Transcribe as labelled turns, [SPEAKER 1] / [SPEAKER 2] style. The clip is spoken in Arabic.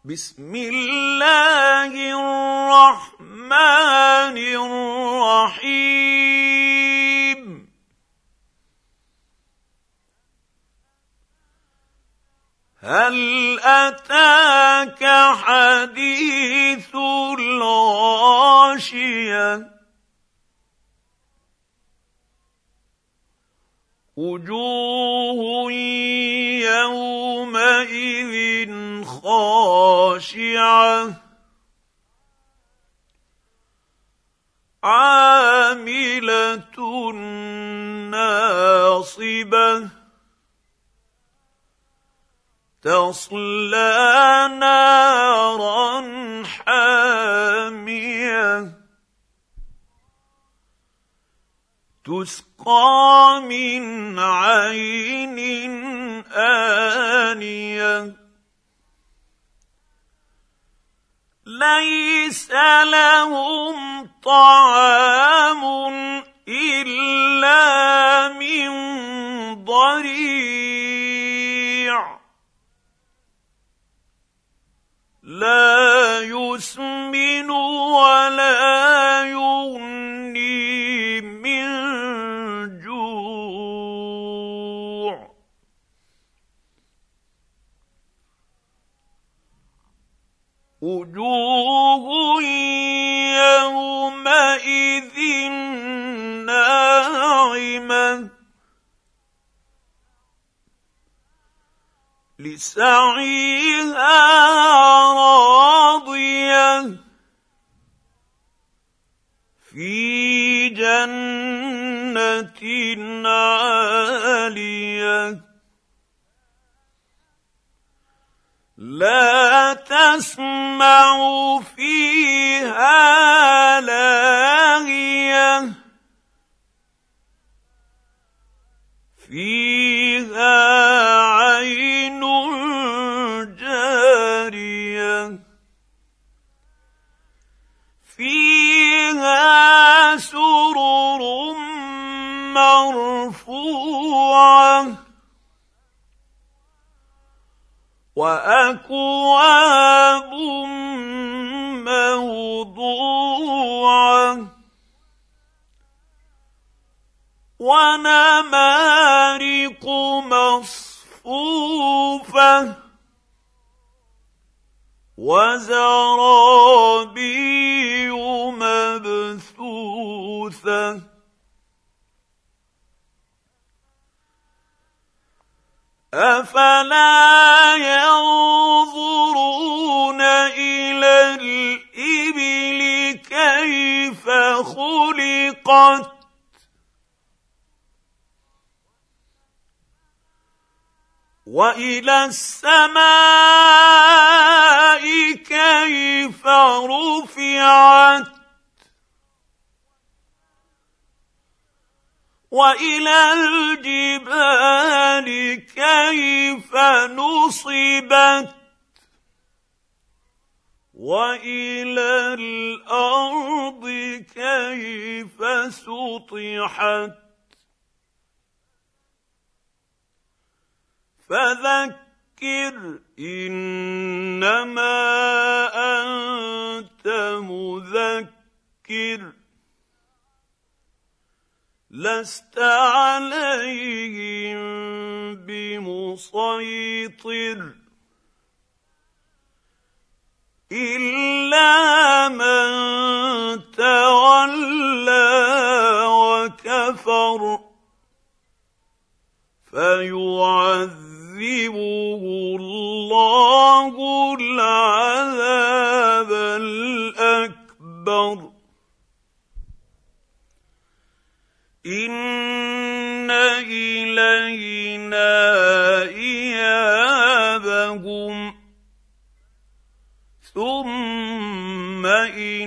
[SPEAKER 1] بسم الله الرحمن الرحيم هل أتاك حديث الغاشية وجوه يومئذ خاشعة عاملة ناصبة تصلى نارا حامية تسقى من عين آنية ليس لهم طعام إلا من ضريع لا يسمن ولا يغني من جوع وجوه يومئذ ناعمة لسعيها راضية في جنة عالية لا تسمع فيها لاغية فيها عين جارية فيها سرر مرفوعة وأكواب موضوعة ونمارق مصفوفة وزرابي مبثوثة أفلا ينظرون إلى الإبل كيف خلقت وإلى السماء كيف رفعت وإلى الجبال كيف نصبت وإلى الأرض كيف سطحت فذكر إنما أنت مذكر لست عليهم بمسيطر إلا من تولى وكفر فيعذبه الله العذاب الأكبر إن إلينا إيابهم ثم إن